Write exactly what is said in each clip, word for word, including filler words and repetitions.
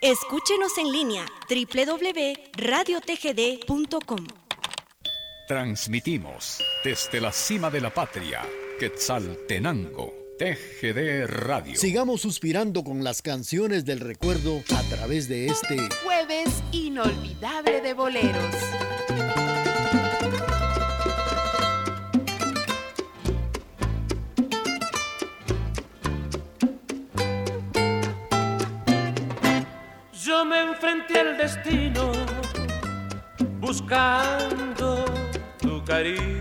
Escúchenos en línea doble u doble u doble u punto radio t g d punto com. Transmitimos desde la cima de la patria, Quetzaltenango, T G D Radio. Sigamos suspirando con las canciones del recuerdo a través de este jueves inolvidable de boleros. Yo me enfrenté al destino buscando tu cariño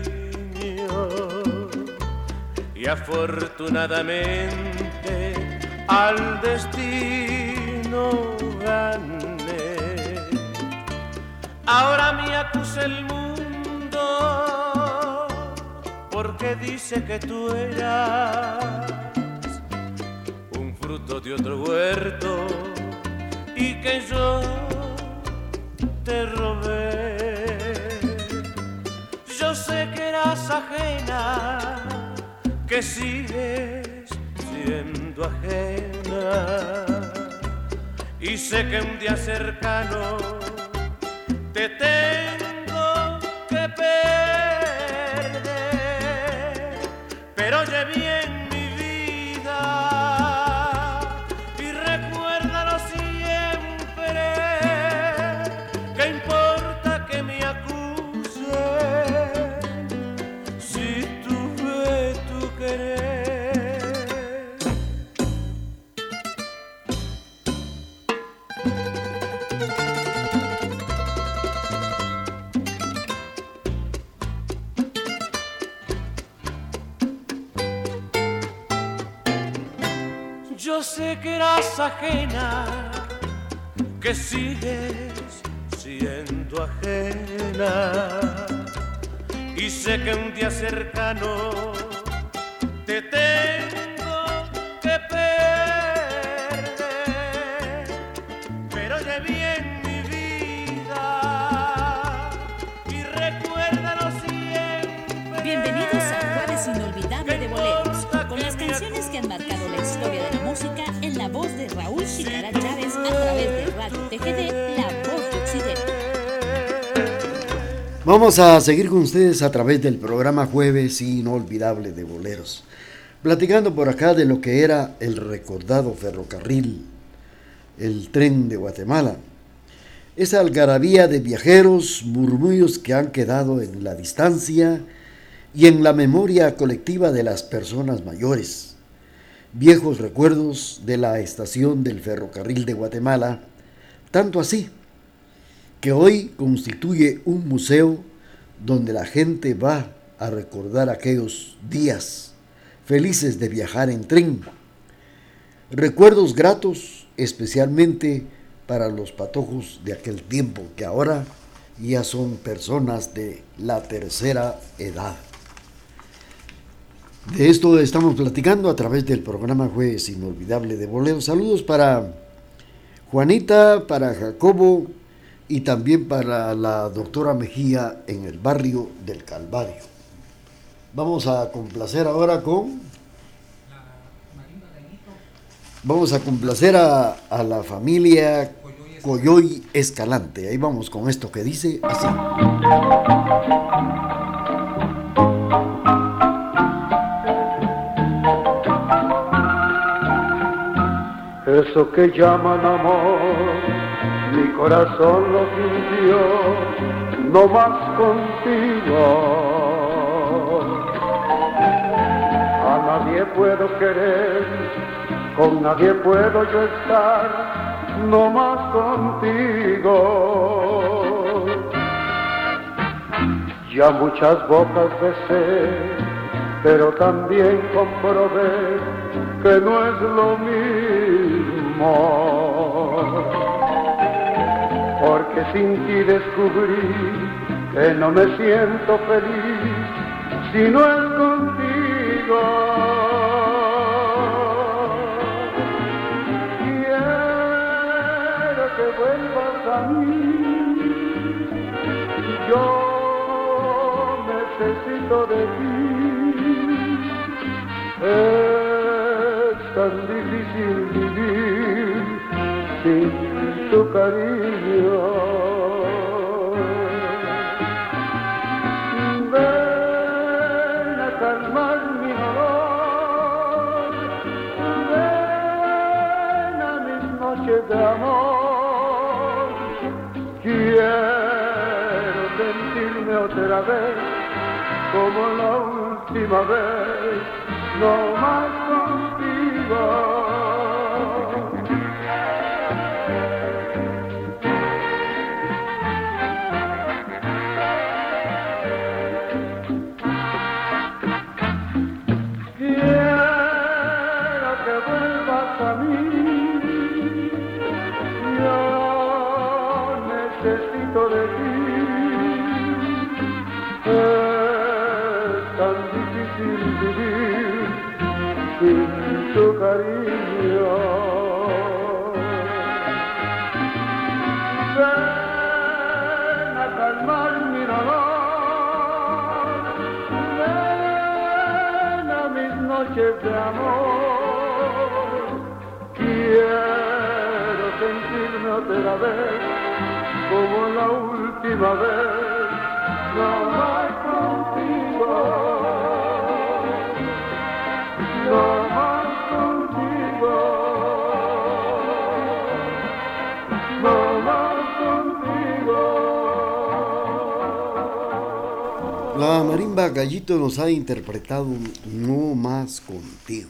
y afortunadamente al destino gané. Ahora me acusa el mundo porque dice que tú eras un fruto de otro huerto y que yo te robé. Yo sé que eras ajena, que sigues siendo ajena, y sé que un día cercano te tengo que perder, pero oye bien mi vida y recuérdalo siempre, que importa que me acuse si tuve tu querer. Yo sé que eras ajena, que sigues siendo ajena, y sé que un día cercano te tengo que perder, pero oye bien mi vida y recuérdalo siempre. Bienvenidos a Jueves Inolvidable de Boleros, con las canciones que han marcado la historia de la música en la voz de Raúl Chicara Chávez a través de Radio T G D, la voz de Occidente. Vamos a seguir con ustedes a través del programa Jueves Inolvidable de Boleros, platicando por acá de lo que era el recordado ferrocarril, el tren de Guatemala. Esa algarabía de viajeros, murmullos que han quedado en la distancia y en la memoria colectiva de las personas mayores. Viejos recuerdos de la estación del ferrocarril de Guatemala, tanto así que hoy constituye un museo donde la gente va a recordar aquellos días felices de viajar en tren. Recuerdos gratos especialmente para los patojos de aquel tiempo, que ahora ya son personas de la tercera edad. De esto estamos platicando a través del programa Jueves Inolvidable de Boleros. Saludos para Juanita, para Jacobo y también para la doctora Mejía en el barrio del Calvario. Vamos a complacer ahora con... Vamos a complacer a, a la familia Coyoy Escalante. Ahí vamos con esto que dice así. Eso que llaman amor, mi corazón lo sintió, no más contigo. A nadie puedo querer, con nadie puedo yo estar, no más contigo. Ya muchas bocas besé, pero también comprobé que no es lo mismo, porque sin ti descubrí que no me siento feliz si no es contigo. Quiero que vuelvas a mí, yo necesito de ti. Es tan difícil vivir sin tu cariño. Ven a calmar mi dolor, ven a mis noches de amor. Quiero sentirme otra vez como la última vez, no más contigo. Quiero que vuelvas a mí, yo necesito de ti. Es tan difícil vivir sin tu cariño. Ven a calmar mi dolor, ven a mis noches de amor. Quiero sentirme otra vez como la última vez, no más contigo, no más contigo, no más contigo. La marimba Gallito nos ha interpretado No más contigo.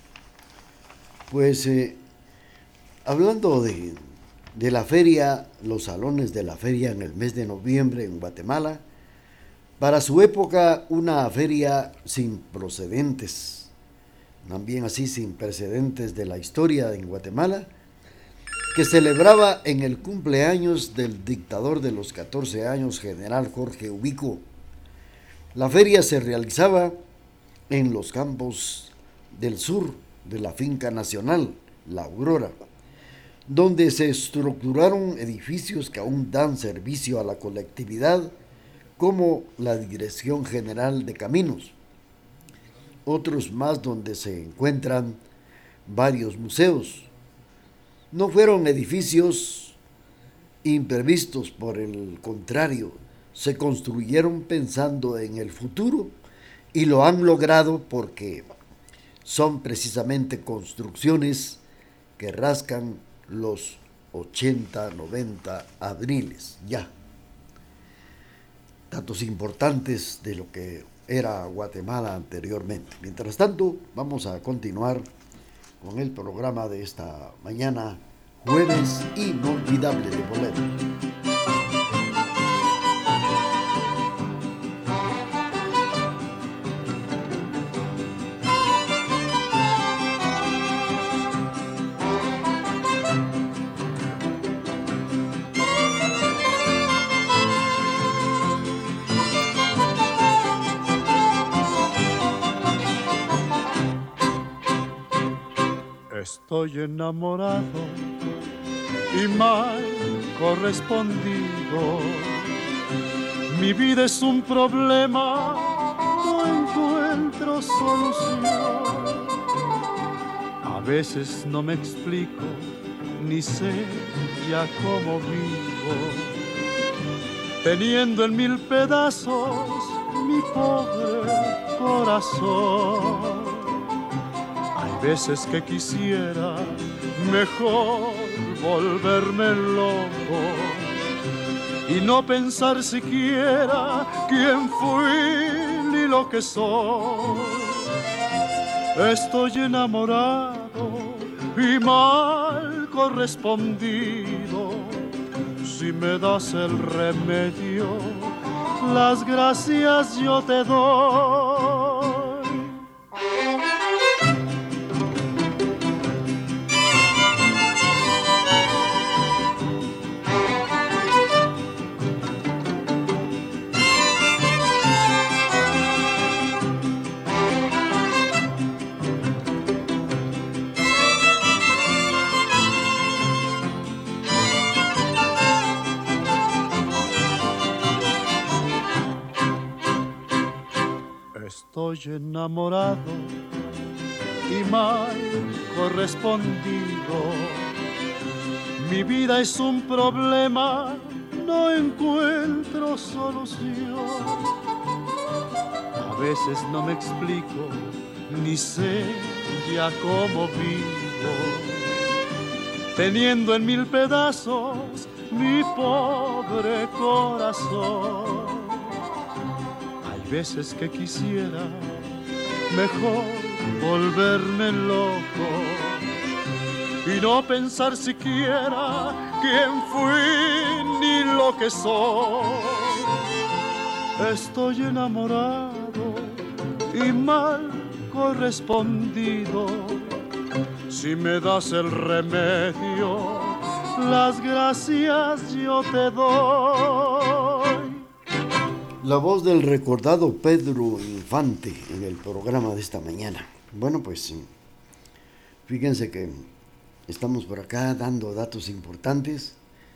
Pues eh, hablando de, de la feria, los salones de la feria en el mes de noviembre en Guatemala, para su época una feria sin precedentes, también así sin precedentes de la historia en Guatemala, que celebraba en el cumpleaños del dictador de los catorce años, general Jorge Ubico. La feria se realizaba en los campos del sur de la finca nacional, La Aurora, donde se estructuraron edificios que aún dan servicio a la colectividad, como la Dirección General de Caminos, otros más donde se encuentran varios museos. No fueron edificios imprevistos, por el contrario, se construyeron pensando en el futuro y lo han logrado porque son precisamente construcciones que rascan los ochenta, noventa abriles ya. Datos importantes de lo que era Guatemala anteriormente. Mientras tanto, vamos a continuar con el programa de esta mañana, jueves inolvidable de boleros. Estoy enamorado y mal correspondido. Mi vida es un problema, no encuentro solución. A veces no me explico, ni sé ya cómo vivo, teniendo en mil pedazos mi pobre corazón. Veces que quisiera mejor volverme loco y no pensar siquiera quién fui ni lo que soy. Estoy enamorado y mal correspondido. Si me das el remedio, las gracias yo te doy. Estoy enamorado y mal correspondido. Mi vida es un problema, no encuentro solución. A veces no me explico, ni sé ya cómo vivo, teniendo en mil pedazos mi pobre corazón. Hay veces que quisiera mejor volverme loco y no pensar siquiera quién fui ni lo que soy. Estoy enamorado y mal correspondido. Si me das el remedio, las gracias yo te doy. La voz del recordado Pedro Infante en el programa de esta mañana. Bueno, pues fíjense que estamos por acá dando datos importantes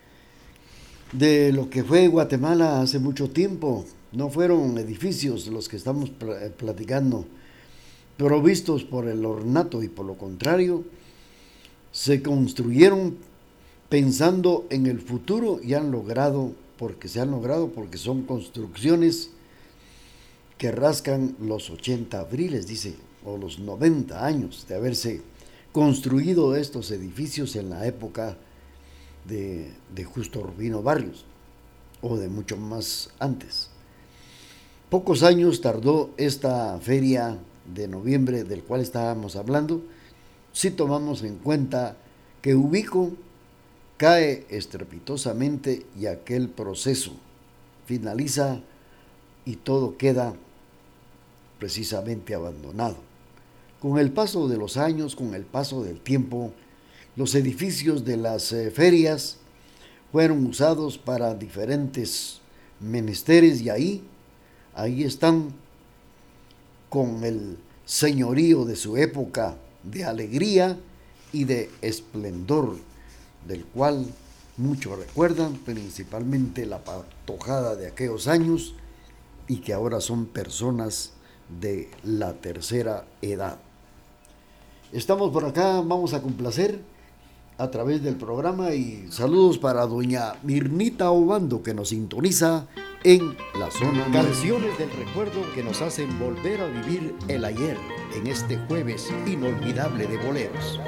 de lo que fue Guatemala hace mucho tiempo. No fueron edificios los que estamos pl- platicando, provistos por el ornato, y por lo contrario, se construyeron pensando en el futuro y han logrado, porque se han logrado, porque son construcciones que rascan los ochenta abriles, dice, o los noventa años de haberse construido estos edificios en la época de, de Justo Rubino Barrios, o de mucho más antes. Pocos años tardó esta feria de noviembre del cual estábamos hablando, si tomamos en cuenta que Ubico cae estrepitosamente y aquel proceso finaliza y todo queda precisamente abandonado. Con el paso de los años, con el paso del tiempo, los edificios de las eh, ferias fueron usados para diferentes menesteres y ahí, ahí están con el señorío de su época de alegría y de esplendor, del cual muchos recuerdan, principalmente la patojada de aquellos años, y que ahora son personas de la tercera edad. Estamos por acá, vamos a complacer a través del programa, y saludos para doña Mirnita Obando, que nos sintoniza en la zona. Canciones del recuerdo que nos hacen volver a vivir el ayer en este jueves inolvidable de boleros.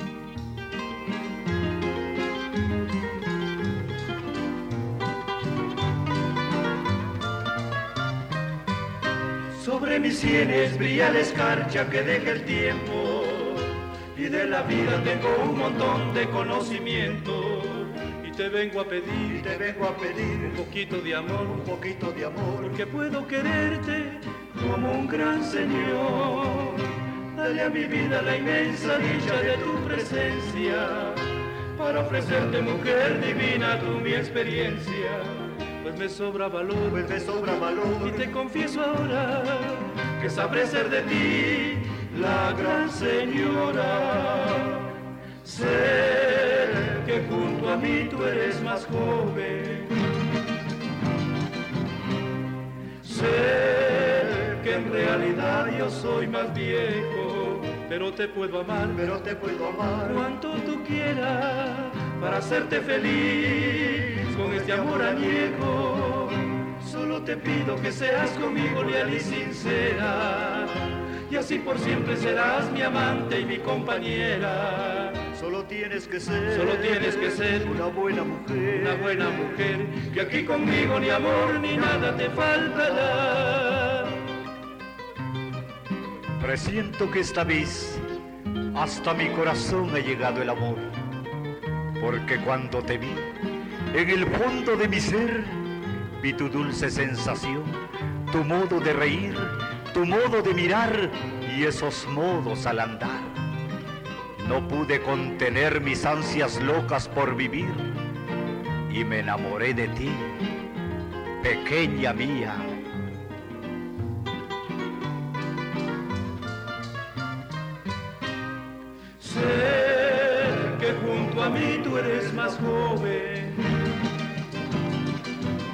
Sobre mis sienes brilla la escarcha que deja el tiempo, y de la vida tengo un montón de conocimiento. Y te vengo a pedir, y te vengo a pedir un poquito de amor, un poquito de amor, porque puedo quererte como un gran señor. Dale a mi vida la inmensa dicha de tu presencia, para ofrecerte, mujer divina, tú mi experiencia. Pues me sobra valor, pues me sobra valor, y te confieso ahora que sabré ser de ti la gran señora. Sé que junto a mí tú eres más joven, sé que en realidad yo soy más viejo, pero te puedo amar, pero te puedo amar cuanto tú quieras, para hacerte feliz con este amor añejo. Solo te pido que seas conmigo leal y sincera, y así por siempre serás mi amante y mi compañera. Solo tienes que ser, solo tienes que ser una buena mujer, una buena mujer, que aquí conmigo ni amor ni nada te faltará. Presiento que esta vez hasta mi corazón ha llegado el amor, porque cuando te vi, en el fondo de mi ser, vi tu dulce sensación, tu modo de reír, tu modo de mirar y esos modos al andar. No pude contener mis ansias locas por vivir y me enamoré de ti, pequeña mía. Sé que junto a mí tú eres más joven,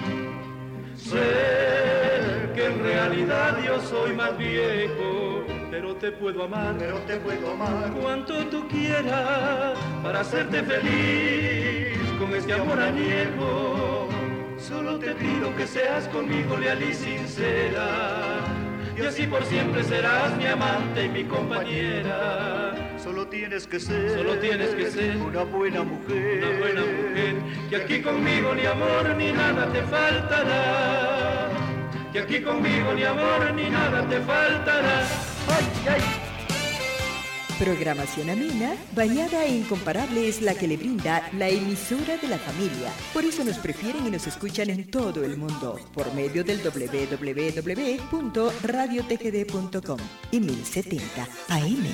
sé que en realidad yo soy más viejo, pero te puedo amar, pero te puedo amar cuanto tú quieras para hacerte feliz con este amor añejo. Solo te pido que seas conmigo leal y sincera, y así por siempre serás mi amante y mi compañera. Solo tienes que ser, solo tienes que ser una buena mujer, una buena mujer, que aquí conmigo ni amor ni nada te faltará, que aquí conmigo ni amor ni nada te faltará. ¡Ay, ay! Programación amena, bañada e incomparable es la que le brinda la emisora de la familia. Por eso nos prefieren y nos escuchan en todo el mundo, por medio del doble u doble u doble u punto radio t g d punto com y mil setenta A M.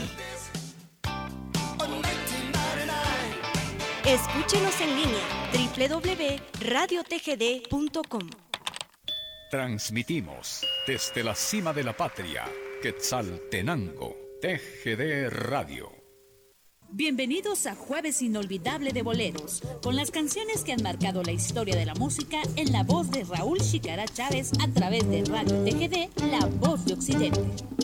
Escúchenos en línea, doble u doble u doble u punto radio t g d punto com. Transmitimos desde la cima de la patria, Quetzaltenango, T G D Radio. Bienvenidos a Jueves Inolvidable de Boleros, con las canciones que han marcado la historia de la música en la voz de Raúl Chicara Chávez a través de Radio T G D, La Voz de Occidente.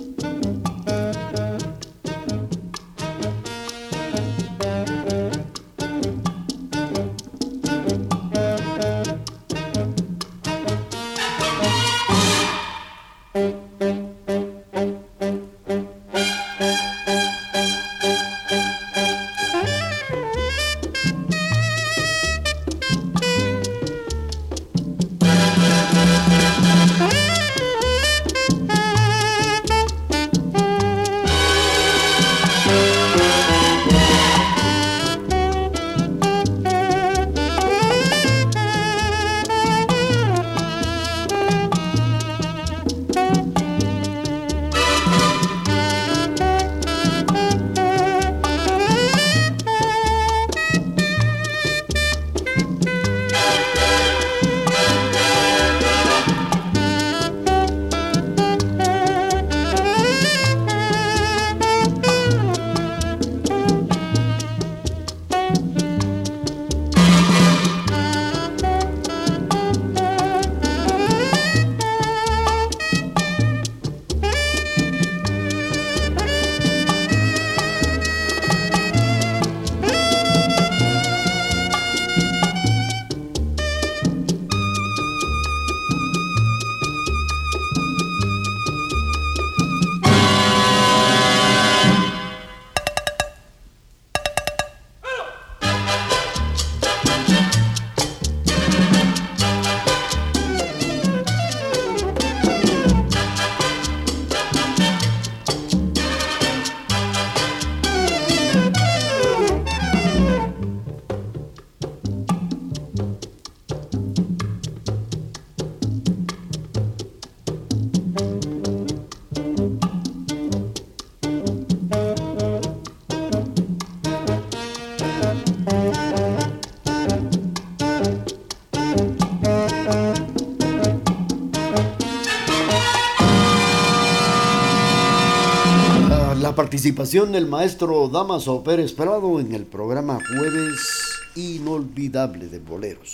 Participación del maestro Damaso Pérez Prado en el programa Jueves Inolvidable de Boleros.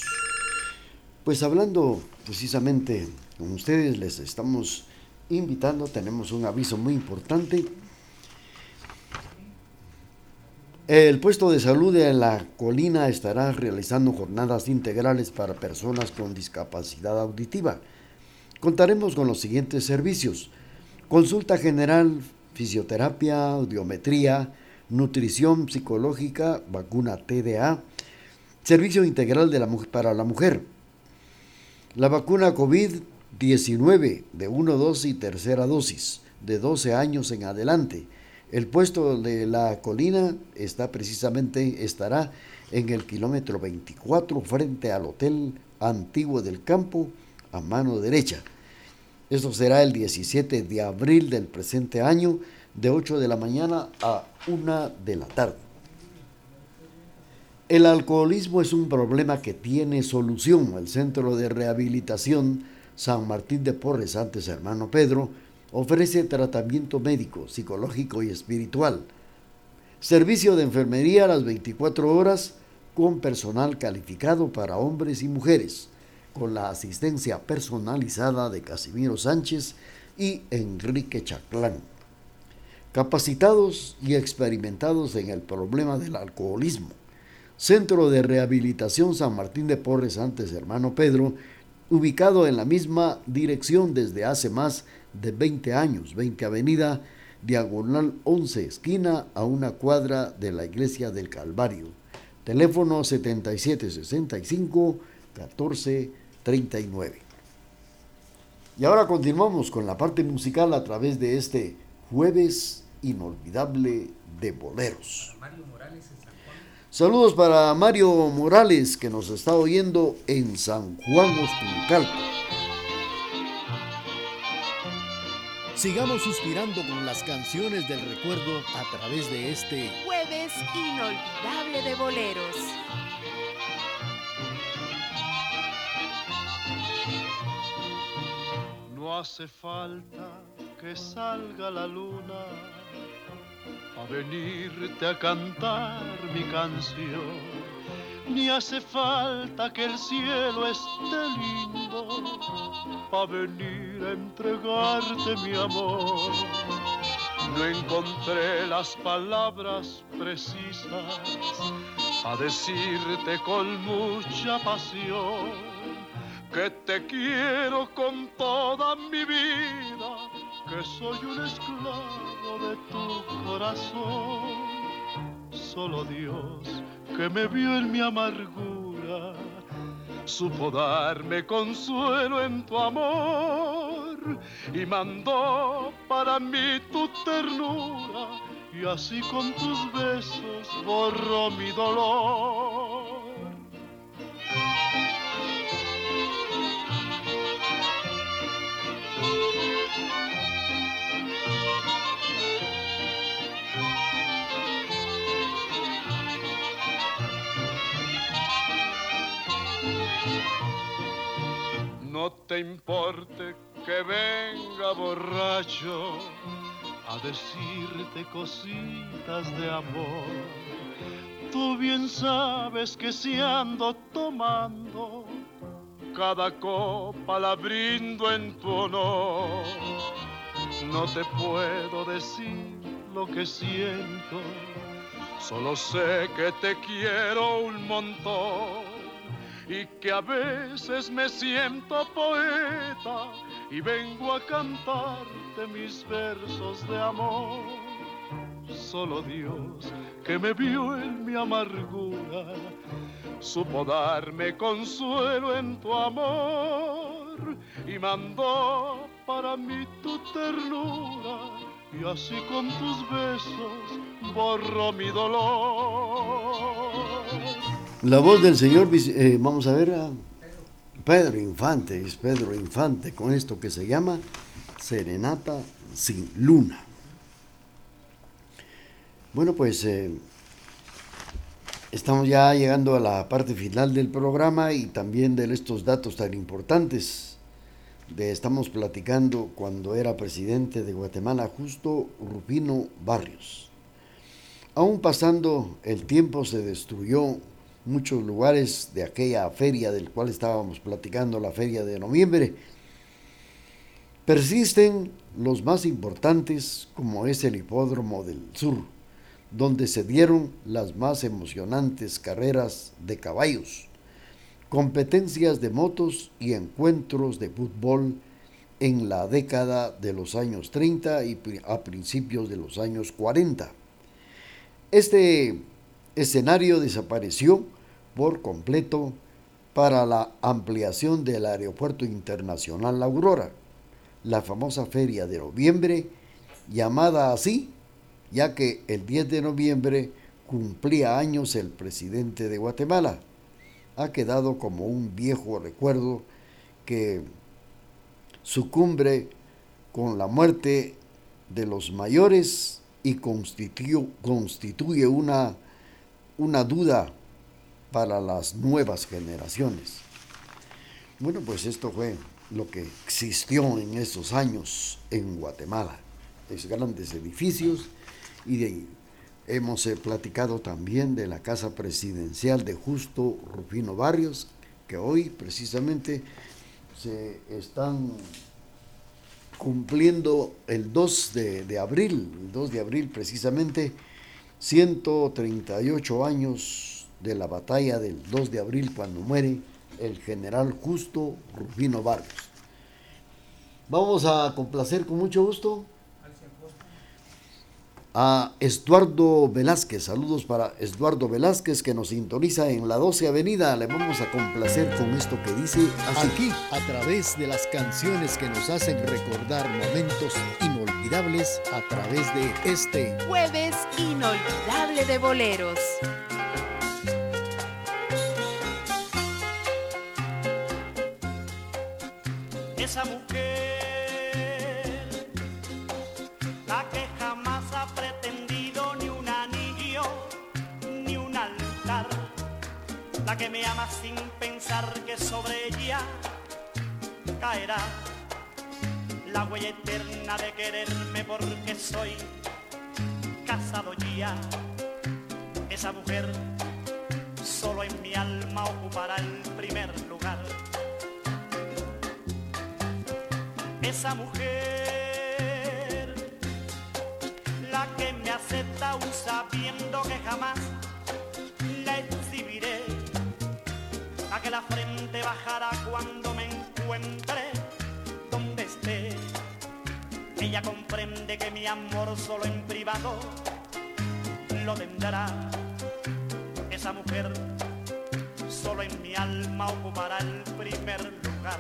Pues hablando precisamente con ustedes, les estamos invitando, tenemos un aviso muy importante. El puesto de salud de La Colina estará realizando jornadas integrales para personas con discapacidad auditiva. Contaremos con los siguientes servicios: consulta general, fisioterapia, audiometría, nutrición psicológica, vacuna T D A, servicio integral de la, para la mujer, la vacuna COVID diecinueve de una dosis y tercera dosis, de doce años en adelante. El puesto de La Colina está precisamente, estará en el kilómetro veinticuatro frente al Hotel Antiguo del Campo, a mano derecha. Esto será el diecisiete de abril del presente año, de ocho de la mañana a una de la tarde. El alcoholismo es un problema que tiene solución. El Centro de Rehabilitación San Martín de Porres, antes Hermano Pedro, ofrece tratamiento médico, psicológico y espiritual. Servicio de enfermería a las veinticuatro horas con personal calificado para hombres y mujeres, con la asistencia personalizada de Casimiro Sánchez y Enrique Chaclán. capacitados y experimentados en el problema del alcoholismo. Centro de Rehabilitación San Martín de Porres, antes Hermano Pedro, ubicado en la misma dirección desde hace más de veinte años, veinte Avenida, diagonal once, esquina a una cuadra de la Iglesia del Calvario. Teléfono setenta y siete sesenta y cinco, catorce treinta y nueve. Y ahora continuamos con la parte musical a través de este Jueves Inolvidable de Boleros. Saludos para Mario Morales, que nos está oyendo en San Juan Ostuncalco. Sigamos suspirando con las canciones del recuerdo a través de este Jueves Inolvidable de Boleros. No hace falta que salga la luna a venirte a cantar mi canción, ni hace falta que el cielo esté lindo pa' venir a entregarte mi amor. No encontré las palabras precisas a decirte con mucha pasión que te quiero con toda mi vida, que soy un esclavo de tu corazón. Solo Dios, que me vio en mi amargura, supo darme consuelo en tu amor y mandó para mí tu ternura, y así con tus besos borró mi dolor. No te importe que venga borracho a decirte cositas de amor. Tú bien sabes que si ando tomando, cada copa la brindo en tu honor. No te puedo decir lo que siento, solo sé que te quiero un montón y que a veces me siento poeta y vengo a cantarte mis versos de amor. Solo Dios, que me vio en mi amargura, supo darme consuelo en tu amor y mandó para mí tu ternura, y así con tus besos borró mi dolor. La voz del señor, eh, vamos a ver a Pedro Infante, es Pedro Infante con esto que se llama Serenata sin Luna. Bueno, pues eh, estamos ya llegando a la parte final del programa y también de estos datos tan importantes. De, estamos platicando cuando era presidente de Guatemala, Justo Rufino Barrios. Aún pasando el tiempo, se destruyó muchos lugares de aquella feria del cual estábamos platicando, la feria de noviembre. Persisten los más importantes, como es el Hipódromo del Sur, donde se dieron las más emocionantes carreras de caballos, competencias de motos y encuentros de fútbol en la década de los años treinta y a principios de los años cuarenta. Este escenario desapareció por completo para la ampliación del Aeropuerto Internacional La Aurora, la famosa feria de noviembre, llamada así, ya que el diez de noviembre cumplía años el presidente de Guatemala. Ha quedado como un viejo recuerdo que sucumbe con la muerte de los mayores y constituye, constituye una, una duda para las nuevas generaciones. Bueno, pues esto fue lo que existió en esos años en Guatemala, esos grandes edificios, y de, hemos eh, platicado también de la casa presidencial de Justo Rufino Barrios, que hoy precisamente se están cumpliendo el dos de, de abril, el dos de abril precisamente, ciento treinta y ocho años de la batalla del dos de abril, cuando muere el general Justo Rufino Barrios. Vamos a complacer con mucho gusto a Estuardo Velázquez. Saludos para Estuardo Velázquez, que nos sintoniza en la doce Avenida. Le vamos a complacer con esto que dice así. Aquí, a través de las canciones que nos hacen recordar momentos inolvidables, a través de este Jueves Inolvidable de Boleros. Esa mujer, la que jamás ha pretendido ni un anillo, ni un altar, la que me ama sin pensar que sobre ella caerá la huella eterna de quererme porque soy casado ya. Esa mujer solo en mi alma ocupará el primer lugar. Esa mujer, la que me acepta aún sabiendo que jamás la exhibiré, la que la frente bajará cuando me encuentre donde esté. Ella comprende que mi amor solo en privado lo tendrá. Esa mujer solo en mi alma ocupará el primer lugar.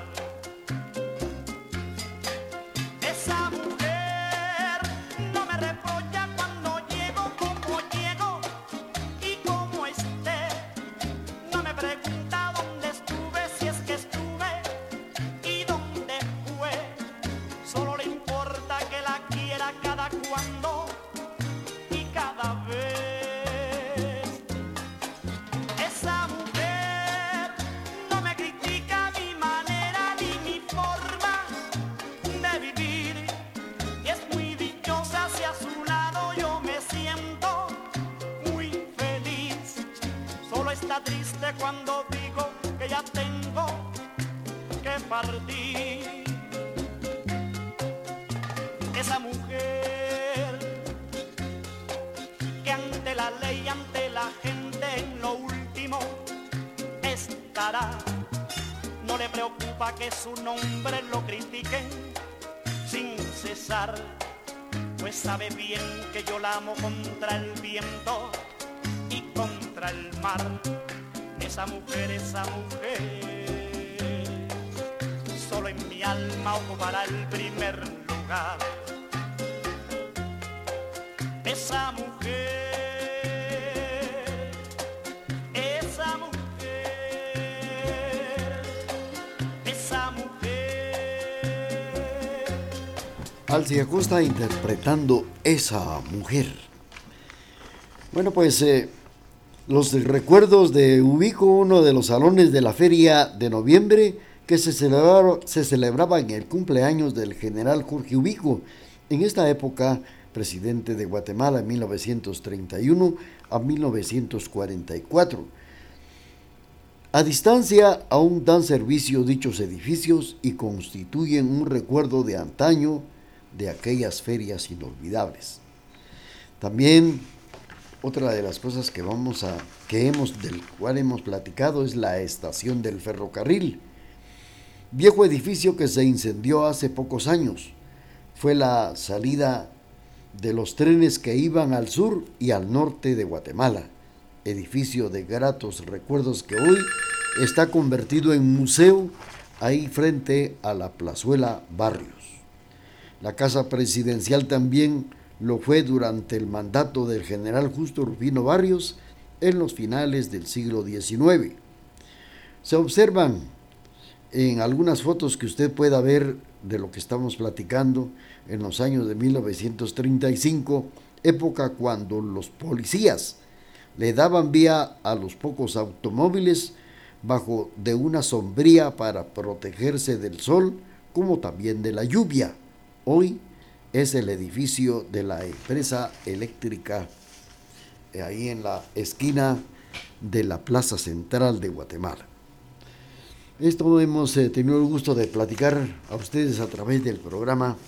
Esa mujer no me reprocha cuando llego como llego y como esté. No me pregunta dónde estuve, si es que estuve y dónde fue. Solo le importa que la quiera cada cuando y cada vez. Esa mujer no me critica mi manera ni mi forma de vivir. Y es muy dichosa si a su lado yo me siento muy feliz. Solo está triste cuando digo que ya tengo que partir. Esa mujer que ante la ley, ante la gente en lo último estará. No le preocupa que su nombre lo critiquen sin cesar, pues sabe bien que yo la amo contra el viento y contra el mar. Esa mujer, esa mujer, solo en mi alma ocupará el primer lugar. Esa mujer, esa mujer, esa mujer. Alci Acosta interpretando Esa Mujer. Bueno, pues eh, los recuerdos de Ubico, uno de los salones de la feria de noviembre que se, celebraron, se celebraba en el cumpleaños del general Jorge Ubico. En esta época, presidente de Guatemala en mil novecientos treinta y uno a mil novecientos cuarenta y cuatro. A distancia aún dan servicio dichos edificios y constituyen un recuerdo de antaño de aquellas ferias inolvidables. También otra de las cosas que vamos a que hemos del cual hemos platicado es la estación del ferrocarril, viejo edificio que se incendió hace pocos años. Fue la salida de los trenes que iban al sur y al norte de Guatemala, edificio de gratos recuerdos que hoy está convertido en museo ahí frente a la plazuela Barrios. La casa presidencial también lo fue durante el mandato del general Justo Rufino Barrios en los finales del siglo diecinueve. Se observan en algunas fotos que usted pueda ver de lo que estamos platicando en los años de mil novecientos treinta y cinco, época cuando los policías le daban vía a los pocos automóviles bajo de una sombría para protegerse del sol como también de la lluvia. Hoy es el edificio de la empresa eléctrica ahí en la esquina de la Plaza Central de Guatemala. Esto hemos eh, tenido el gusto de platicar a ustedes a través del programa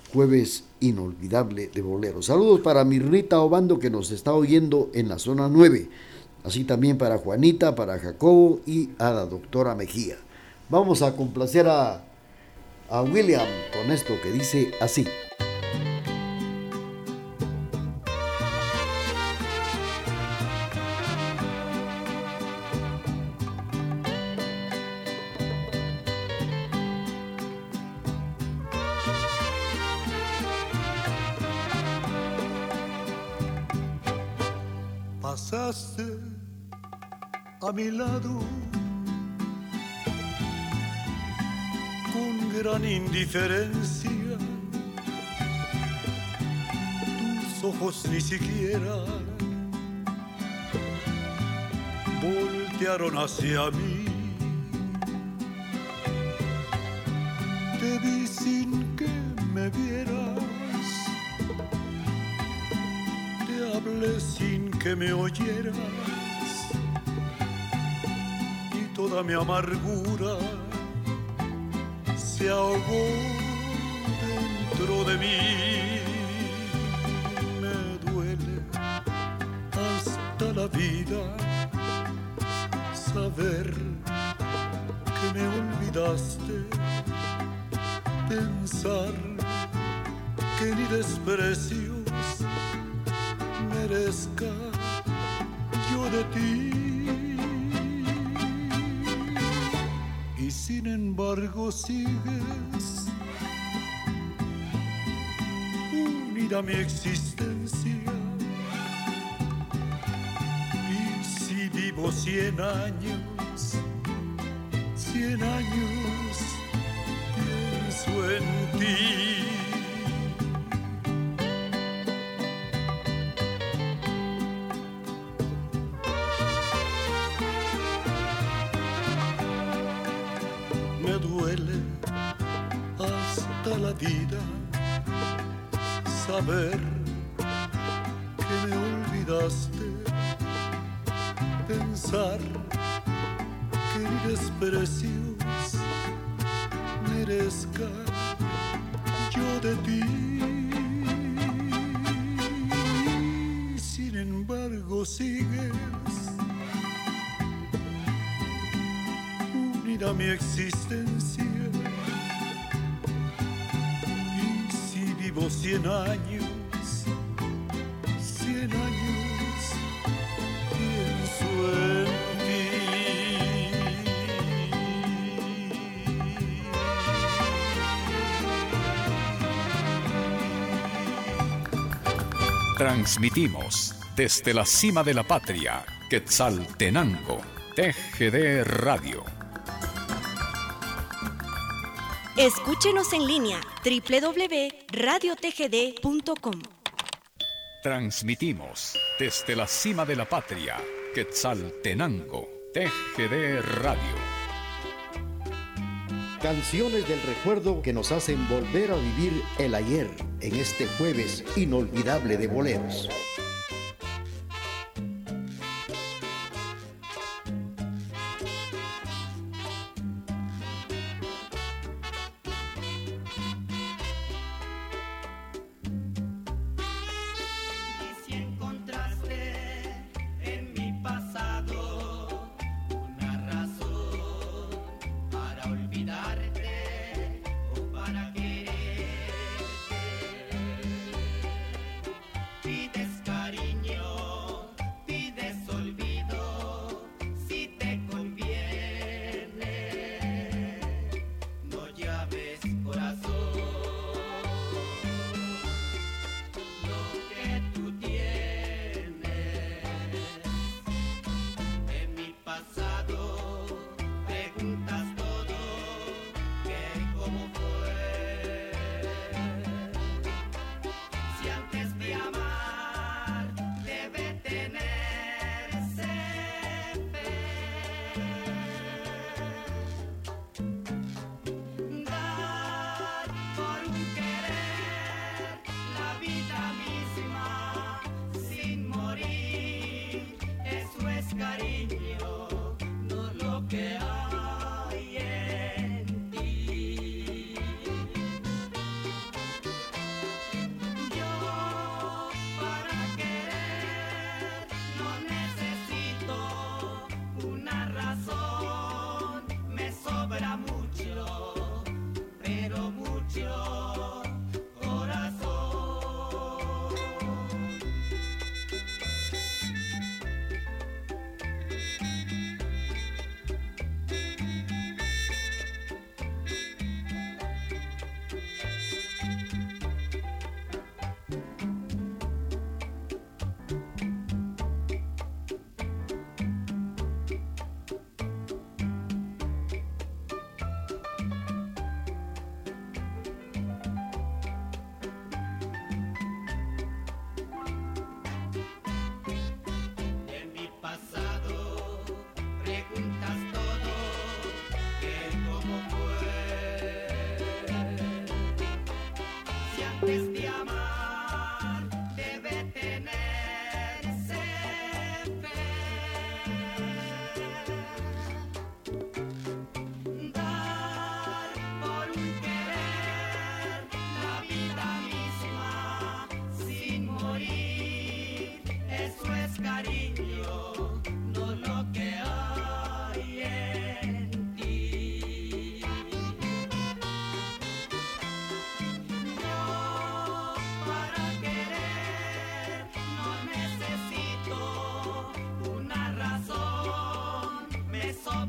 jueves inolvidable de boleros. Saludos para mi Rita Obando, que nos está oyendo en la zona nueve. Así también para Juanita, para Jacobo y a la doctora Mejía. Vamos a complacer a, a William con esto que dice así. Pasaste a mi lado con gran indiferencia, tus ojos ni siquiera voltearon hacia mí. Te vi sin que me vieras, te hablé sin que me oyeras, y toda mi amargura se ahogó dentro de mí. Me duele hasta la vida saber que me olvidaste, pensar que ni desprecios merezca yo de ti. Y sin embargo sigues unida a mi existencia. Y si vivo cien años, cien años pienso en ti. La vida saber que me olvidaste, pensar que ni desprecios merezca yo de ti. Sin embargo sigues unida a mi existencia. Vivo cien años, cien años, pienso en ti. Transmitimos desde la cima de la patria, Quetzaltenango, T G D Radio. Escúchenos en línea doble u doble u doble u punto radio t g d punto com. Transmitimos desde la cima de la patria, Quetzaltenango, T G D Radio. Canciones del recuerdo que nos hacen volver a vivir el ayer en este jueves inolvidable de boleros. Y desde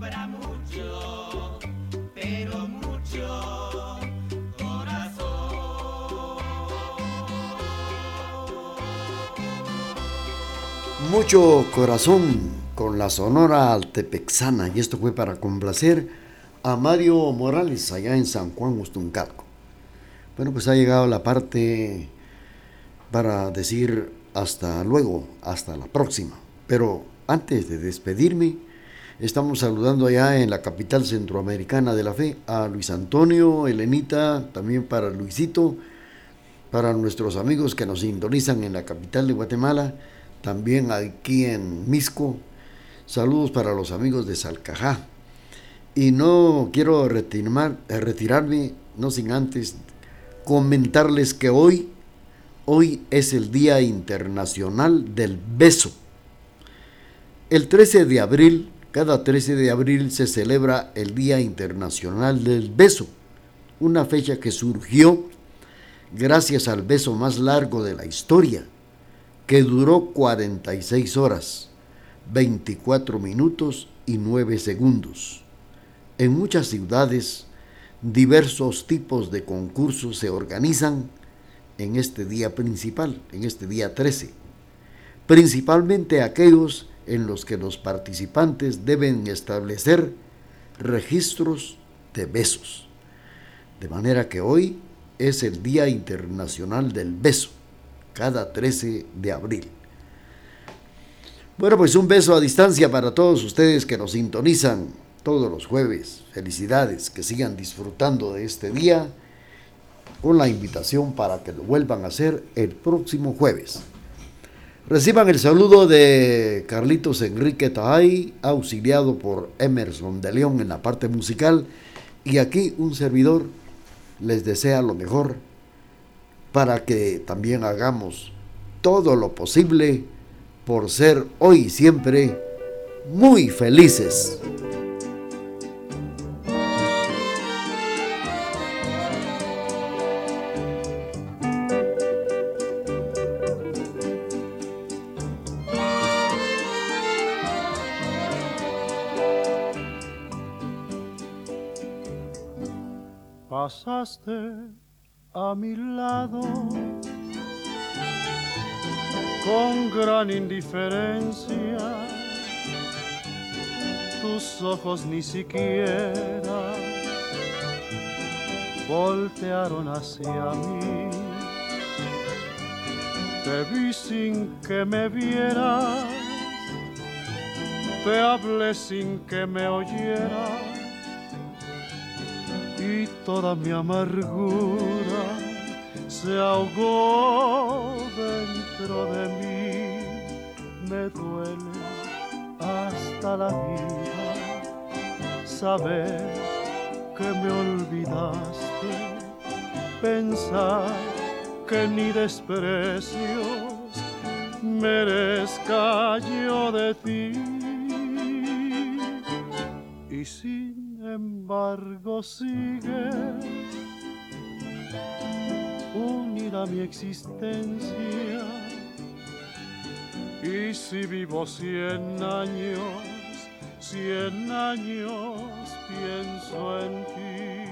sobra mucho, pero mucho corazón. Mucho corazón con la Sonora Altepexana, y esto fue para complacer a Mario Morales allá en San Juan Ustuncalco. Bueno, pues ha llegado la parte para decir hasta luego, hasta la próxima. Pero antes de despedirme, estamos saludando allá en la capital centroamericana de la fe a Luis Antonio, Elenita, también para Luisito, para nuestros amigos que nos sintonizan en la capital de Guatemala, también aquí en Misco. Saludos para los amigos de Salcajá. Y no quiero retirmar, eh, retirarme, no sin antes comentarles que hoy, hoy es el Día Internacional del Beso. El trece de abril, cada trece de abril se celebra el Día Internacional del Beso, una fecha que surgió gracias al beso más largo de la historia, que duró cuarenta y seis horas, veinticuatro minutos y nueve segundos. En muchas ciudades, diversos tipos de concursos se organizan en este día principal, en este día trece, principalmente aquellos en los que los participantes deben establecer registros de besos. De manera que hoy es el Día Internacional del Beso, cada trece de abril. Bueno, pues un beso a distancia para todos ustedes que nos sintonizan todos los jueves. Felicidades, que sigan disfrutando de este día, con la invitación para que lo vuelvan a hacer el próximo jueves. Reciban el saludo de Carlitos Enrique Tahay, auxiliado por Emerson de León en la parte musical, y aquí un servidor les desea lo mejor para que también hagamos todo lo posible por ser hoy y siempre muy felices. Pasaste a mi lado con gran indiferencia, tus ojos ni siquiera voltearon hacia mí. Te vi sin que me vieras, te hablé sin que me oyeras, y toda mi amargura se ahogó dentro de mí. Me duele hasta la vida saber que me olvidaste, pensar que ni desprecios merezca yo de ti. Y sin embargo sigue unida mi existencia, y si vivo cien años, cien años pienso en ti.